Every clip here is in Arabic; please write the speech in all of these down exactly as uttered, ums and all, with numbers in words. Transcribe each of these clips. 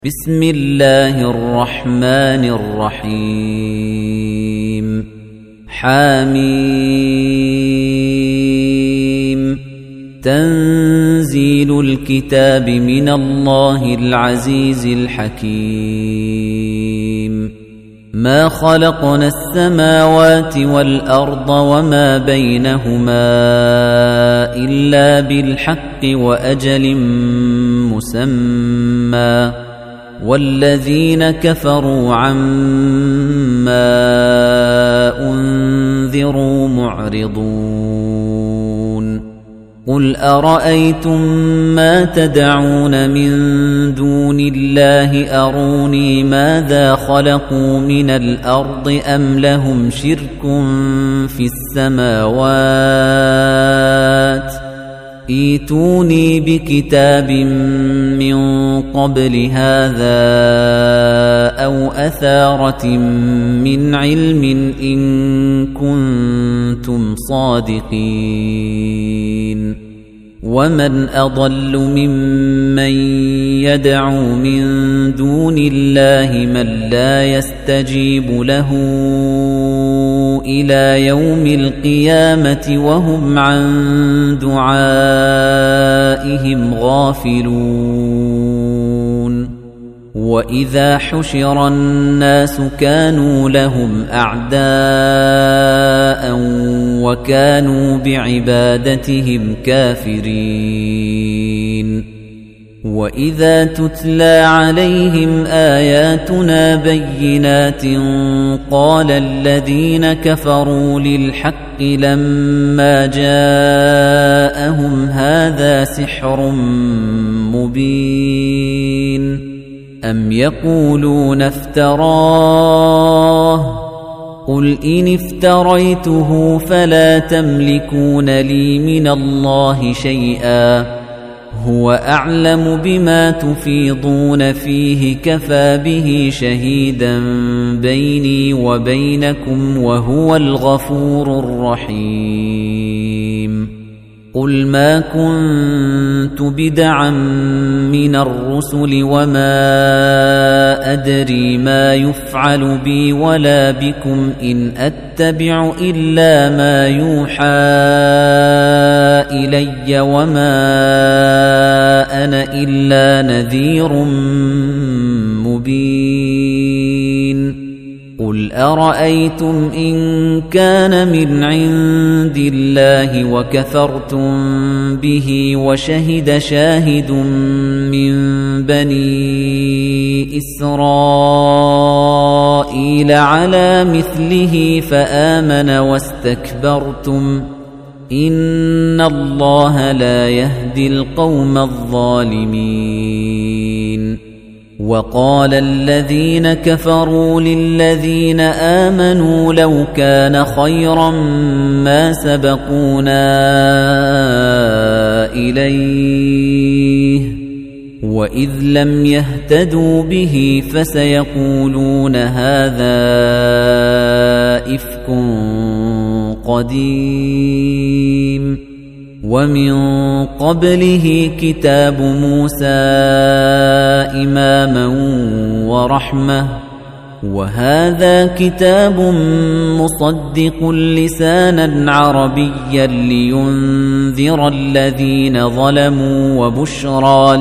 بسم الله الرحمن الرحيم حميم تنزيل الكتاب من الله العزيز الحكيم ما خلقنا السماوات والأرض وما بينهما إلا بالحق وأجل مسمى والذين كفروا عما أنذروا معرضون قل أرأيتم ما تدعون من دون الله أروني ماذا خلقوا من الأرض أم لهم شرك في السماوات ايتوني بكتاب من قبل هذا أو أثارة من علم إن كنتم صادقين ومن أضل ممن يدعو من دون الله من لا يستجيب له إلى يوم القيامة وهم عن دعائهم غافلون وإذا حشر الناس كانوا لهم أعداء وكانوا بعبادتهم كافرين وإذا تتلى عليهم آياتنا بينات قال الذين كفروا للحق لما جاءهم هذا سحر مبين أم يقولون افتراه قل إن افتريته فلا تملكون لي من الله شيئا هو أعلم بما تفيضون فيه كفى به شهيدا بيني وبينكم وهو الغفور الرحيم قل ما كنت بدعا من الرسل وما أدري ما يفعل بي ولا بكم إن أتبع إلا ما يوحى إلي وما أنا إلا نذير مبين قل أرأيتم إن كان من عند الله وكفرتم به وشهد شاهد من بني إسرائيل على مثله فآمن واستكبرتم إن الله لا يهدي القوم الظالمين وقال الذين كفروا للذين آمنوا لو كان خيرا ما سبقونا إليه وإذ لم يهتدوا به فسيقولون هذا إفك قديم ومن قبله كتاب موسى إماما ورحمة وهذا كتاب مصدق لسانا عربيا لينذر الذين ظلموا وبشرى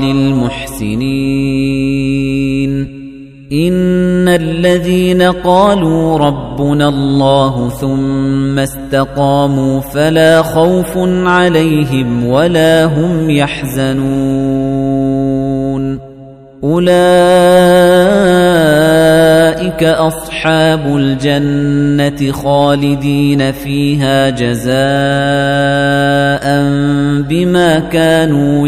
للمحسنين إن الذين قالوا ربنا الله ثم استقاموا فلا خوف عليهم ولا هم يحزنون أولئك أصحاب الجنة خالدين فيها جزاء بما كانوا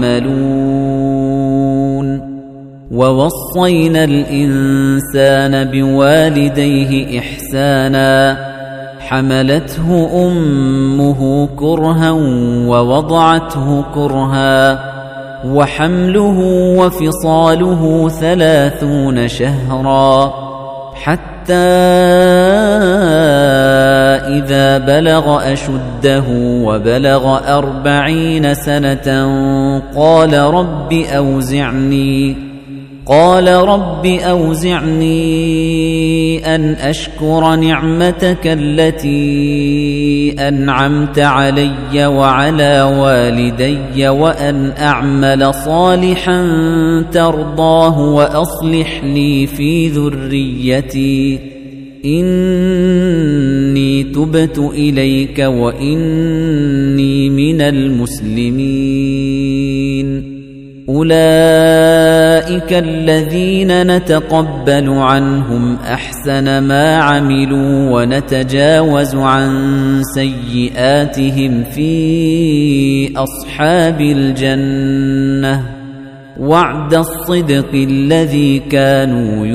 يعملون ووصينا الإنسان بوالديه إحسانا حملته أمه كرها ووضعته كرها وحمله وفصاله ثلاثون شهرا حتى إذا بلغ أشده وبلغ أربعين سنة قال رب أوزعني قال رب أوزعني أن أشكر نعمتك التي أنعمت علي وعلى والدي وأن أعمل صالحا ترضاه وأصلح لي في ذريتي إني تبت إليك وإني من المسلمين أولئك الذين نتقبل عنهم أحسن ما عملوا ونتجاوز عن سيئاتهم في أصحاب الجنة وعد الصدق الذي كانوا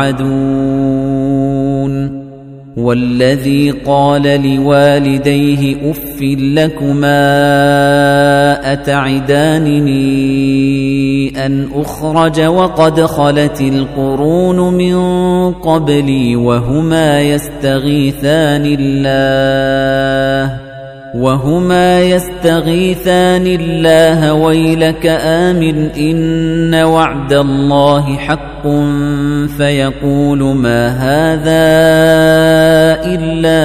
يوعدون والذي قال لوالديه أف لكما أتعدانني أن أخرج وقد خلت القرون من قبلي وهما يستغيثان الله وهما يستغيثان الله ويلك آمن إن وعد الله حق فيقول ما هذا إلا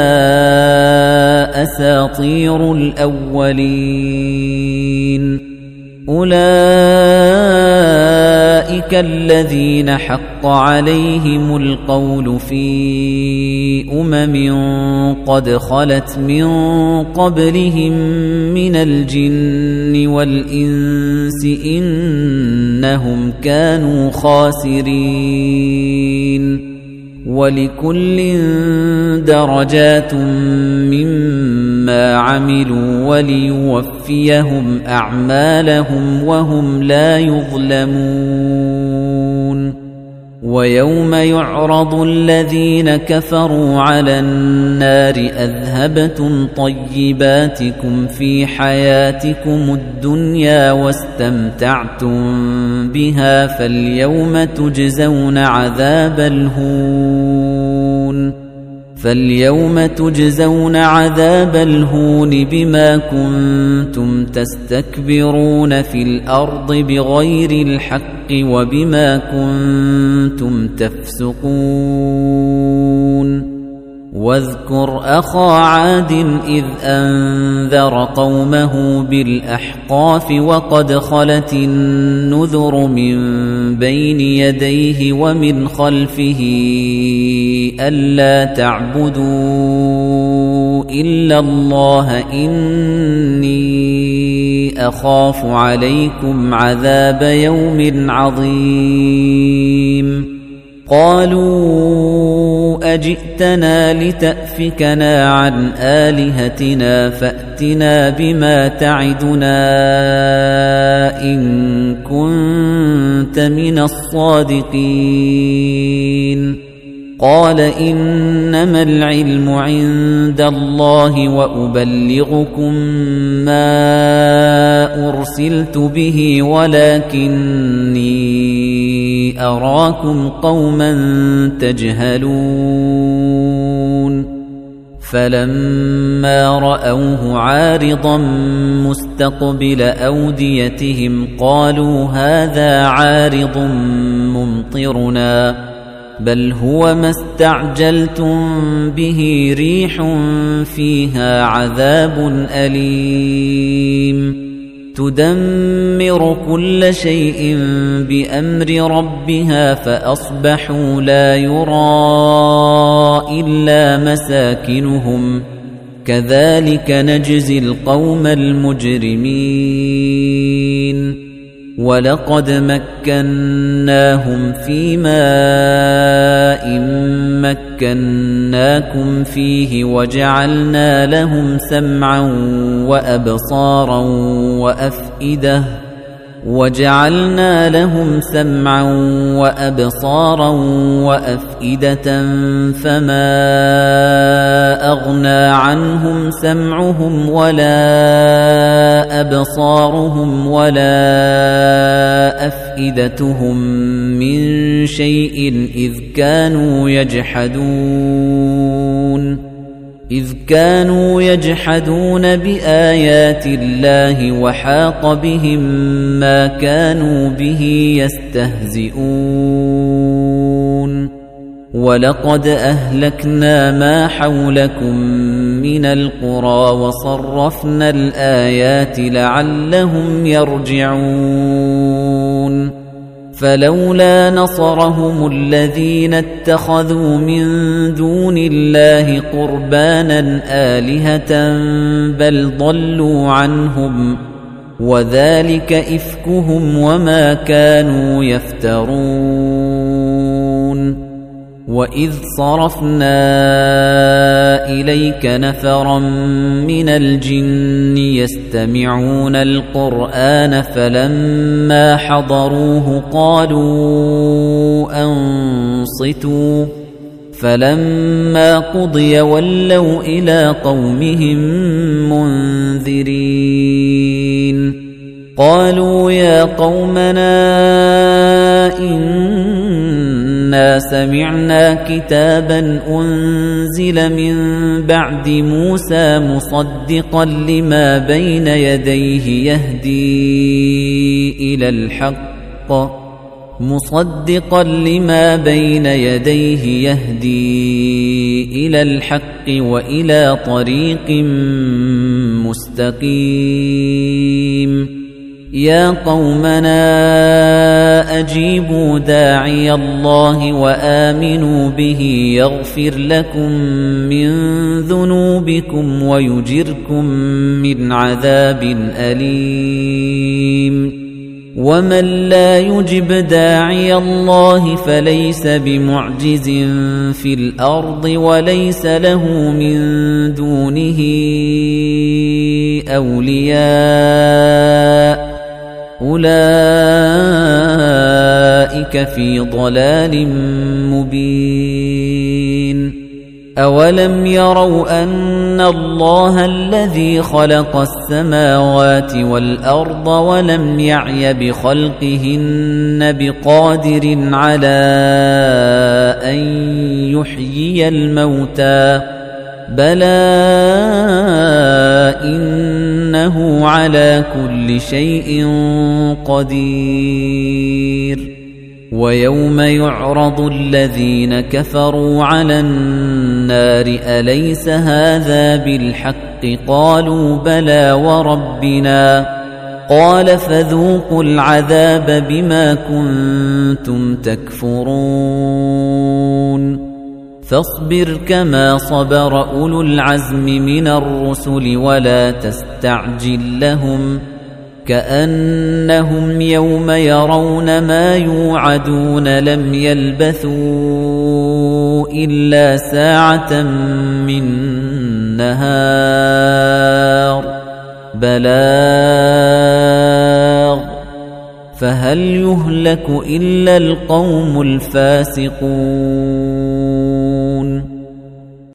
أساطير الأولين أولئك الذين حق عليهم القول في أمم قد خلت من قبلهم من الجن والإنس إنهم كانوا خاسرين ولكل درجات مما عملوا وليوفيهم أعمالهم وهم لا يظلمون ويوم يعرض الذين كفروا على النار أذهبتم طيباتكم في حياتكم الدنيا واستمتعتم بها فاليوم تجزون عذاب الهون فاليوم تجزون عذاب الهون بما كنتم تستكبرون في الأرض بغير الحق وبما كنتم تفسقون واذكر أخا عاد إذ أنذر قومه بالأحقاف وقد خلت النذر من بين يديه ومن خلفه ألا تعبدوا إلا الله إني أخاف عليكم عذاب يوم عظيم قالوا أجئتنا لتأفكنا عن آلهتنا فأتنا بما تعدنا إن كنت من الصادقين قال إنما العلم عند الله وأبلغكم ما أرسلت به ولكني أراكم قوما تجهلون فلما رأوه عارضا مستقبل أوديتهم قالوا هذا عارض ممطرنا بل هو ما استعجلتم به ريح فيها عذاب أليم تدمر كل شيء بأمر ربها فأصبحوا لا يرى إلا مساكنهم كذلك نجزي القوم المجرمين ولقد مكناهم في ماء مكناكم فيه وجعلنا لهم سمعا وأبصارا وأفئدة وجعلنا لهم سمعا وأبصارا وأفئدة فما أغنى عنهم سمعهم ولا أبصارهم ولا أفئدتهم من شيء إذ كانوا يجحدون إذ كانوا يجحدون بآيات الله وحاق بهم ما كانوا به يستهزئون ولقد أهلكنا ما حولكم من القرى وصرفنا الآيات لعلهم يرجعون فلولا نصرهم الذين اتخذوا من دون الله قربانا آلهة بل ضلوا عنهم وذلك إفكهم وما كانوا يفترون وإذ صرفنا إليك نفرا من الجن يستمعون القرآن فلما حضروه قالوا أنصتوا فلما قضي ولوا إلى قومهم منذرين قالوا يا قومنا إنا سمعنا كتابا أنزل من بعد موسى مصدقا لما بين يديه يهدي إلى الحق مصدقا لما بين يديه يهدي إلى الحق وإلى طريق مستقيم يا قومنا أجيبوا داعي الله وآمنوا به يغفر لكم من ذنوبكم ويجركم من عذاب أليم ومن لا يجب داعي الله فليس بمعجز في الأرض وليس له من دونه أولياء أولئك في ضلال مبين أولم يروا أن الله الذي خلق السماوات والأرض ولم يعي بخلقهن بقادر على أن يحيي الموتى بلى إنه على كل شيء قدير ويوم يعرض الذين كفروا على النار أليس هذا بالحق قالوا بلى وربنا قال فذوقوا العذاب بما كنتم تكفرون فاصبر كما صبر أولو العزم من الرسل ولا تستعجل لهم كأنهم يوم يرون ما يوعدون لم يلبثوا إلا ساعة من نهار بلاغ فهل يهلك إلا القوم الفاسقون